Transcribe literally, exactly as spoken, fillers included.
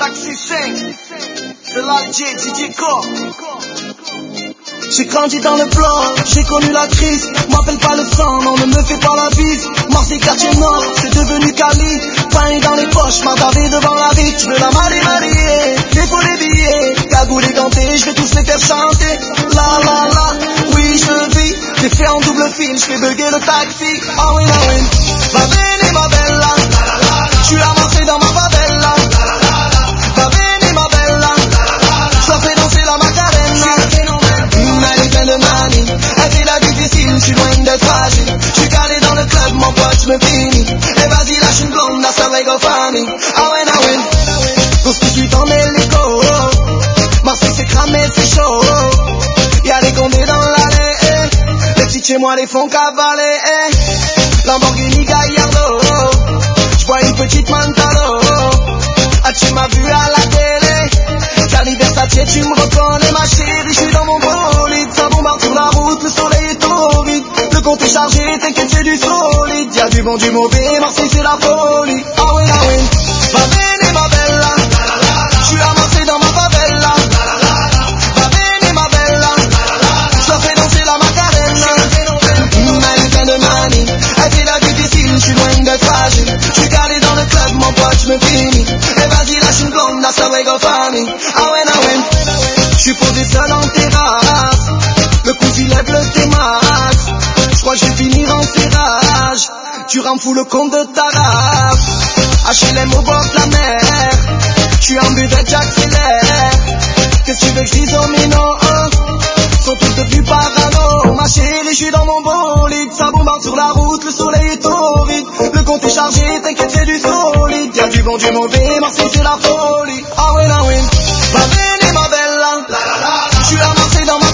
Galaxy cinq, de l'Alger, Didier Corps. J'ai grandi dans le plan, j'ai connu la crise. M'appelle pas le sang, non, ne me fais pas la bise. Marseille, quartier nord, c'est devenu Cali. Pain dans les poches, m'attarder devant la vie. Je veux la marier, marier, les faux les billets. Cagoule et ganté, je vais tous les faire chanter. La la la, oui je vis. J'ai fait en double fil, je fais bugger le taxi. Ah oui, ah oui, va venir ma bella. Je suis à Marseille dans ma favela. Va venir ma bella. Je leur fais danser la Macarena. Elle est pleine de manie, elle fait la difficile, je suis loin d'être fragile. Je suis calé dans le club, mon pote, je me finis. Et vas-y, lâche une blonde, that's how I go funny. Ah ouais, ah ouais, constitue en hélico. Marseille c'est cramé, c'est chaud. Y'a des condés dans l'allée, eh. Les petits chez moi les font cavaler, eh. Lamborghini Gallardo, j'vois une petite Mantalo. Ah tu m'as vu à la télé, Cali Versace, tu me reconnais ma chérie. J'suis dans mon bolide, ça bombarde sur la route, le soleil est torride. Le compte est chargé, t'inquiète c'est du solide. Y'a du bon, du mauvais, Marseille c'est la folie. Ah oui, ah oui, va venir ma bella. J'suis à Marseille dans ma favela. Va venir ma bella. J'leur fais danser la Macarena. Elle est pleine de manie, elle fait la difficile, j'suis loin d'être fragile. J'suis calé dans le club, mon pote, j'me finis. Et vas-y lâche une blonde, that's how I go funny. Ah ouais, ah ouais, j'suis posé seul en terrasse. Le coup il lève le T-Max. J'crois que je vais finir en serrage. Tu rends fou le compte de ta race. H L M au bord de la mer. J'suis en buvette, j'accélère. Qu'est-ce que tu veux que j'dise aux minots, hein? Sont tous devenus parano. Ma chérie, j'suis dans mon bolide. Ça bombarde sur la route, le soleil est torride. Le compte est chargé, t'inquiète c'est du solide. Y'a du bon, du mauvais, Marseille c'est la folie. Ah ouais, ah ouais, va venir ma bella. J'suis à Marseille dans ma